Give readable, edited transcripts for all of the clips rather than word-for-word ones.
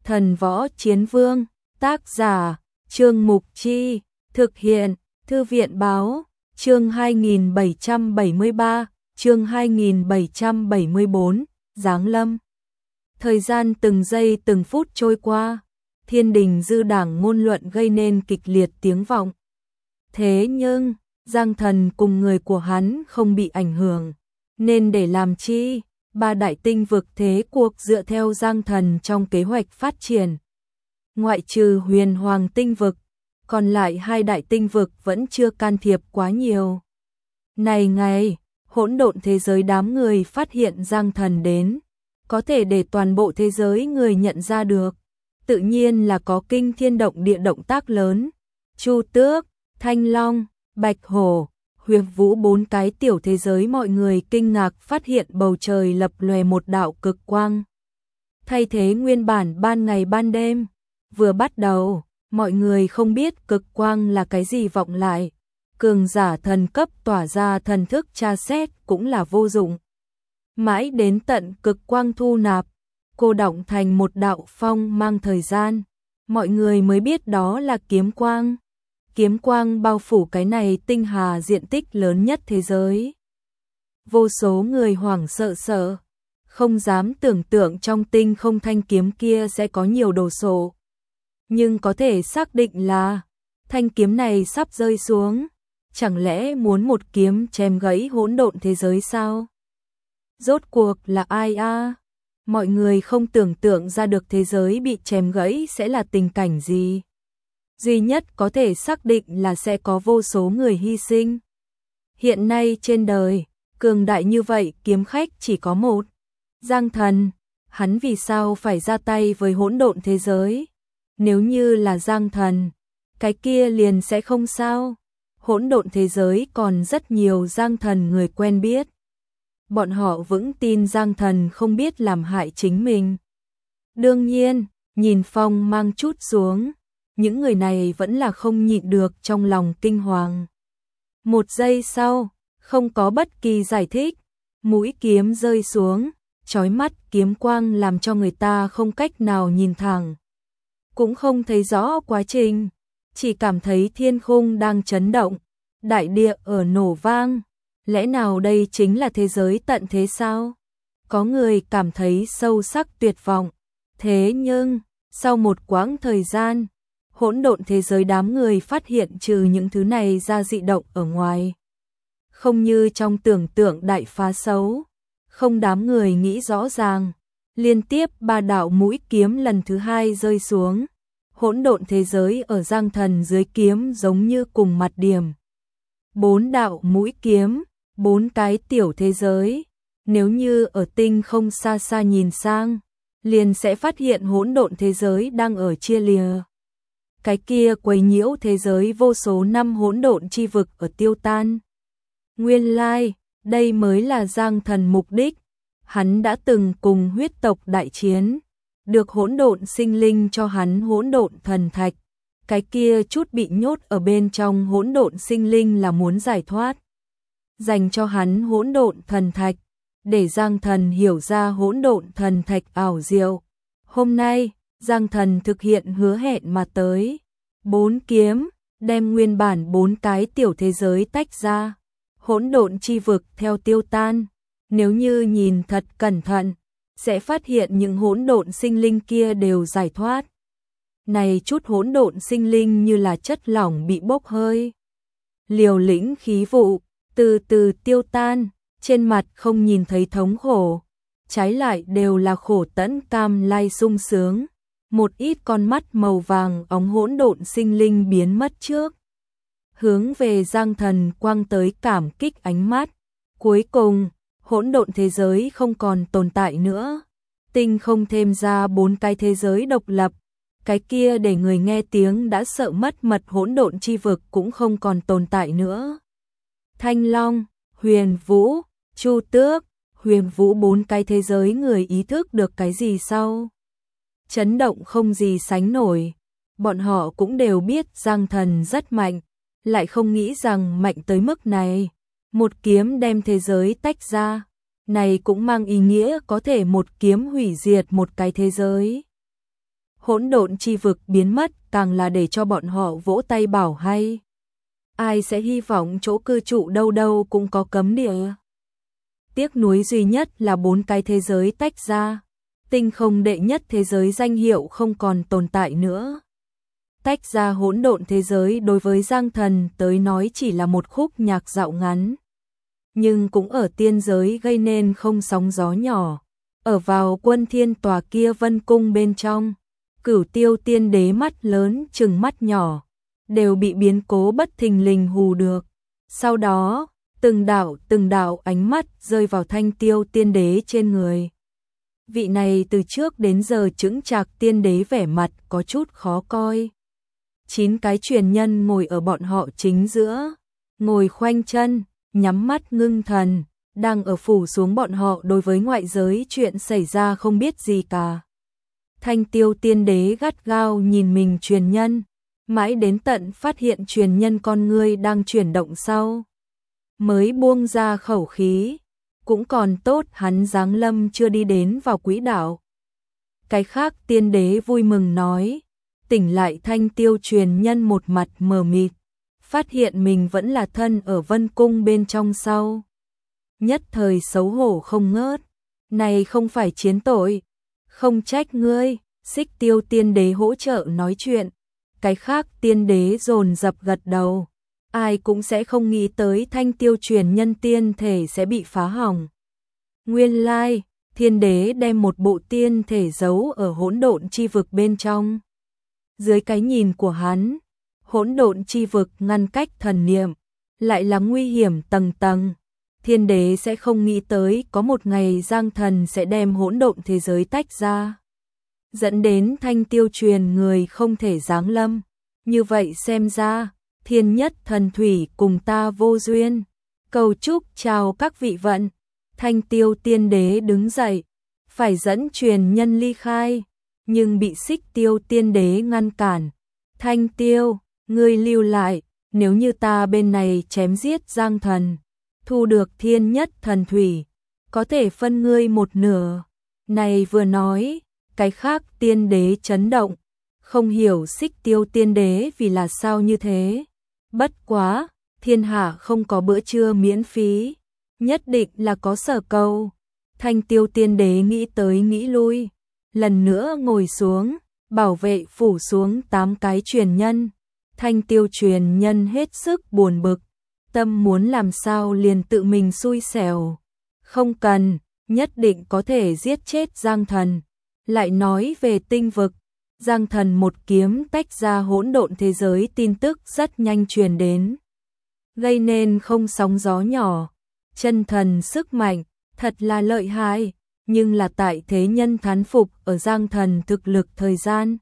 Thần Võ Chiến Vương, tác giả, Trương Mục Chi, thực hiện, Thư viện Báo, chương 2773, chương 2774, Giáng lâm. Thời gian từng giây từng phút trôi qua, thiên đình dư đảng ngôn luận gây nên kịch liệt tiếng vọng. Thế nhưng, Giang Thần cùng người của hắn không bị ảnh hưởng, nên để làm chi? Ba đại tinh vực thế cuộc dựa theo Giang Thần trong kế hoạch phát triển. Ngoại trừ Huyền Hoàng tinh vực, còn lại hai đại tinh vực vẫn chưa can thiệp quá nhiều. Này ngày, hỗn độn thế giới đám người phát hiện Giang Thần đến, có thể để toàn bộ thế giới người nhận ra được, tự nhiên là có kinh thiên động địa động tác lớn. Chu Tước, Thanh Long, Bạch Hổ, Huyền Vũ bốn cái tiểu thế giới mọi người kinh ngạc phát hiện bầu trời lập lòe một đạo cực quang. Thay thế nguyên bản ban ngày ban đêm, vừa bắt đầu, mọi người không biết cực quang là cái gì vọng lại. Cường giả thần cấp tỏa ra thần thức tra xét cũng là vô dụng. Mãi đến tận cực quang thu nạp, cô đọng thành một đạo phong mang thời gian, mọi người mới biết đó là kiếm quang. Kiếm quang bao phủ cái này tinh hà diện tích lớn nhất thế giới. Vô số người hoảng sợ, không dám tưởng tượng trong tinh không thanh kiếm kia sẽ có nhiều đồ sộ. Nhưng có thể xác định là thanh kiếm này sắp rơi xuống, chẳng lẽ muốn một kiếm chém gãy hỗn độn thế giới sao? Rốt cuộc là ai a? Mọi người không tưởng tượng ra được thế giới bị chém gãy sẽ là tình cảnh gì. Duy nhất có thể xác định là sẽ có vô số người hy sinh. Hiện nay trên đời, cường đại như vậy kiếm khách chỉ có một. Giang Thần, hắn vì sao phải ra tay với hỗn độn thế giới? Nếu như là Giang Thần, cái kia liền sẽ không sao. Hỗn độn thế giới còn rất nhiều Giang Thần người quen biết. Bọn họ vững tin Giang Thần không biết làm hại chính mình. Đương nhiên, nhìn phong mang chút xuống, những người này vẫn là không nhịn được trong lòng kinh hoàng. Một giây sau, không có bất kỳ giải thích, mũi kiếm rơi xuống, chói mắt kiếm quang làm cho người ta không cách nào nhìn thẳng. Cũng không thấy rõ quá trình, chỉ cảm thấy thiên khung đang chấn động, đại địa ở nổ vang. Lẽ nào đây chính là thế giới tận thế sao? Có người cảm thấy sâu sắc tuyệt vọng. Thế nhưng, sau một quãng thời gian, hỗn độn thế giới đám người phát hiện trừ những thứ này ra dị động ở ngoài. Không như trong tưởng tượng đại phá xấu, không đám người nghĩ rõ ràng. Liên tiếp ba đạo mũi kiếm lần thứ hai rơi xuống. Hỗn độn thế giới ở Giang Thần dưới kiếm giống như cùng mặt điểm. 4 đạo mũi kiếm, 4 cái tiểu thế giới. Nếu như ở tinh không xa xa nhìn sang, liền sẽ phát hiện hỗn độn thế giới đang ở chia lìa. Cái kia quấy nhiễu thế giới vô số năm hỗn độn chi vực ở tiêu tan. Nguyên lai, đây mới là Giang Thần mục đích. Hắn đã từng cùng huyết tộc đại chiến, được hỗn độn sinh linh cho hắn hỗn độn thần thạch. Cái kia chút bị nhốt ở bên trong hỗn độn sinh linh là muốn giải thoát. Dành cho hắn hỗn độn thần thạch, để Giang Thần hiểu ra hỗn độn thần thạch ảo diệu. Hôm nay, Giang Thần thực hiện hứa hẹn mà tới. 4 kiếm, đem nguyên bản 4 cái tiểu thế giới tách ra. Hỗn độn chi vực theo tiêu tan. Nếu như nhìn thật cẩn thận, sẽ phát hiện những hỗn độn sinh linh kia đều giải thoát. Này chút hỗn độn sinh linh như là chất lỏng bị bốc hơi. Liều lĩnh khí vụ, từ từ tiêu tan, trên mặt không nhìn thấy thống khổ. Trái lại đều là khổ tẫn cam lai sung sướng. Một ít con mắt màu vàng óng hỗn độn sinh linh biến mất trước. Hướng về Giang Thần quang tới cảm kích ánh mắt. Cuối cùng, hỗn độn thế giới không còn tồn tại nữa. Tinh không thêm ra 4 cái thế giới độc lập. Cái kia để người nghe tiếng đã sợ mất mật hỗn độn chi vực cũng không còn tồn tại nữa. Thanh Long, Huyền Vũ, Chu Tước, Huyền Vũ 4 cái thế giới người ý thức được cái gì sau? Chấn động không gì sánh nổi. Bọn họ cũng đều biết Giang Thần rất mạnh, lại không nghĩ rằng mạnh tới mức này. Một kiếm đem thế giới tách ra, này cũng mang ý nghĩa có thể một kiếm hủy diệt một cái thế giới. hỗn độn chi vực biến mất càng là để cho bọn họ vỗ tay bảo hay. Ai sẽ hy vọng chỗ cư trụ đâu đâu cũng có cấm địa. Tiếc nuối duy nhất là 4 cái thế giới tách ra. Tinh không đệ nhất thế giới danh hiệu không còn tồn tại nữa. Tách ra hỗn độn thế giới đối với Giang Thần tới nói chỉ là một khúc nhạc dạo ngắn. Nhưng cũng ở tiên giới gây nên không sóng gió nhỏ. Ở vào Quân Thiên tòa kia vân cung bên trong, Cửu Tiêu tiên đế mắt lớn chừng mắt nhỏ, đều bị biến cố bất thình lình hù được. Sau đó, từng đạo ánh mắt rơi vào Thanh Tiêu tiên đế trên người. Vị này từ trước đến giờ chững chạc tiên đế vẻ mặt có chút khó coi. 9 cái truyền nhân ngồi ở bọn họ chính giữa, ngồi khoanh chân, nhắm mắt ngưng thần, đang ở phủ xuống bọn họ đối với ngoại giới chuyện xảy ra không biết gì cả. Thanh Tiêu tiên đế gắt gao nhìn mình truyền nhân, mãi đến tận phát hiện truyền nhân con ngươi đang chuyển động sau, mới buông ra khẩu khí. Cũng còn tốt hắn giáng lâm chưa đi đến vào quỹ đạo. Cái khác tiên đế vui mừng nói, tỉnh lại Thanh Tiêu truyền nhân một mặt mờ mịt, phát hiện mình vẫn là thân ở vân cung bên trong sau. Nhất thời xấu hổ không ngớt, này không phải chiến tội, không trách ngươi. Xích Tiêu tiên đế hỗ trợ nói chuyện, cái khác tiên đế dồn dập gật đầu. Ai cũng sẽ không nghĩ tới Thanh Tiêu truyền nhân tiên thể sẽ bị phá hỏng. Nguyên lai, thiên đế đem một bộ tiên thể giấu ở hỗn độn chi vực bên trong. Dưới cái nhìn của hắn, hỗn độn chi vực ngăn cách thần niệm, lại là nguy hiểm tầng tầng. Thiên đế sẽ không nghĩ tới có một ngày Giang Thần sẽ đem hỗn độn thế giới tách ra, dẫn đến Thanh Tiêu truyền người không thể giáng lâm. Như vậy xem ra, thiên nhất thần thủy cùng ta vô duyên. Cầu chúc chào các vị vận. Thanh Tiêu tiên đế đứng dậy, phải dẫn truyền nhân ly khai, nhưng bị Xích Tiêu tiên đế ngăn cản. Thanh Tiêu, ngươi lưu lại, nếu như ta bên này chém giết Giang Thần, thu được thiên nhất thần thủy, có thể phân ngươi một nửa. Này vừa nói, cái khác tiên đế chấn động, không hiểu Xích Tiêu tiên đế vì là sao như thế. Bất quá, thiên hạ không có bữa trưa miễn phí, nhất định là có sở cầu. Thanh Tiêu tiên đế nghĩ tới nghĩ lui, lần nữa ngồi xuống, bảo vệ phủ xuống 8 cái truyền nhân. Thanh Tiêu truyền nhân hết sức buồn bực, tâm muốn làm sao liền tự mình xui xẻo. Không cần, nhất định có thể giết chết Giang Thần. Lại nói về tinh vực, Giang Thần một kiếm tách ra hỗn độn thế giới tin tức rất nhanh truyền đến, gây nên không sóng gió nhỏ. Chân thần sức mạnh, thật là lợi hại, nhưng là tại thế nhân thán phục ở Giang Thần thực lực thời gian.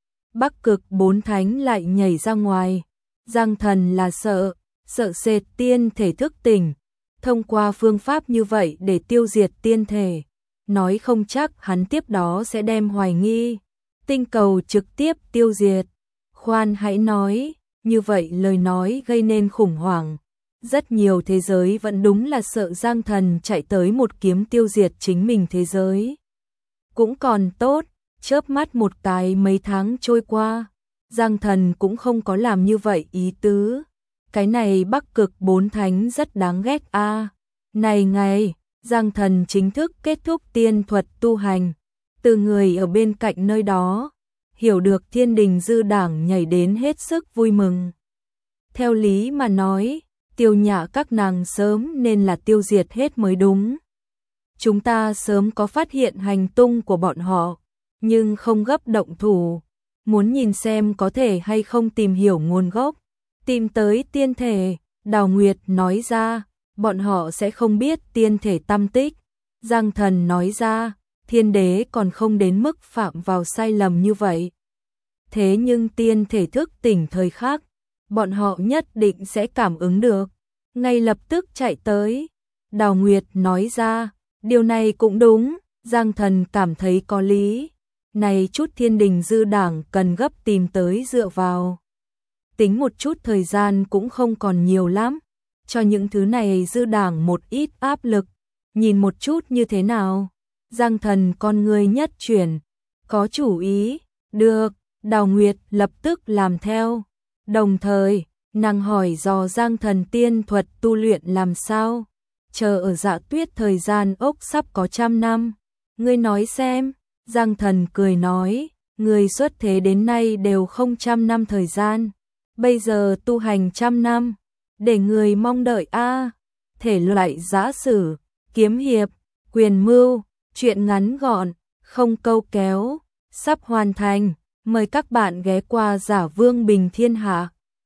Bắc Cực 4 thánh lại nhảy ra ngoài, Giang Thần là sợ sệt tiên thể thức tỉnh, thông qua phương pháp như vậy để tiêu diệt tiên thể, nói không chắc hắn tiếp đó sẽ đem hoài nghi tinh cầu trực tiếp tiêu diệt. Khoan hãy nói, như vậy lời nói gây nên khủng hoảng. Rất nhiều thế giới vẫn đúng là sợ Giang Thần chạy tới một kiếm tiêu diệt chính mình thế giới. Cũng còn tốt, chớp mắt một cái mấy tháng trôi qua, Giang Thần cũng không có làm như vậy ý tứ. Cái này Bắc Cực 4 thánh rất đáng ghét a. Này ngày, Giang Thần chính thức kết thúc tiên thuật tu hành, từ người ở bên cạnh nơi đó, hiểu được Thiên Đình Dư Đảng nhảy đến hết sức vui mừng. Theo lý mà nói, Tiêu Nhã các nàng sớm nên là tiêu diệt hết mới đúng. Chúng ta sớm có phát hiện hành tung của bọn họ, nhưng không gấp động thủ, muốn nhìn xem có thể hay không tìm hiểu nguồn gốc, tìm tới tiên thể. Đào Nguyệt nói ra, bọn họ sẽ không biết tiên thể tăm tích. Giang Thần nói ra, thiên đế còn không đến mức phạm vào sai lầm như vậy. Thế nhưng tiên thể thức tỉnh thời khắc, bọn họ nhất định sẽ cảm ứng được, ngay lập tức chạy tới. Đào Nguyệt nói ra, điều này cũng đúng. Giang Thần cảm thấy có lý. Này chút Thiên Đình Dư Đảng cần gấp tìm tới dựa vào. Tính một chút thời gian cũng không còn nhiều lắm, cho những thứ này Dư Đảng một ít áp lực. Nhìn một chút như thế nào? Giang Thần con người nhất chuyển, có chủ ý. Được, Đào Nguyệt lập tức làm theo. Đồng thời, nàng hỏi dò Giang Thần tiên thuật tu luyện làm sao. Chờ ở Dạ Tuyết thời gian ốc sắp có 100 năm. Ngươi nói xem, Giang Thần cười nói, người xuất thế đến nay đều không 100 năm thời gian. Bây giờ tu hành 100 năm, để người mong đợi a. Thể loại giã sử, kiếm hiệp, quyền mưu, truyện ngắn gọn, không câu kéo, sắp hoàn thành. Mời các bạn ghé qua Giả Vương Bình Thiên Hạ.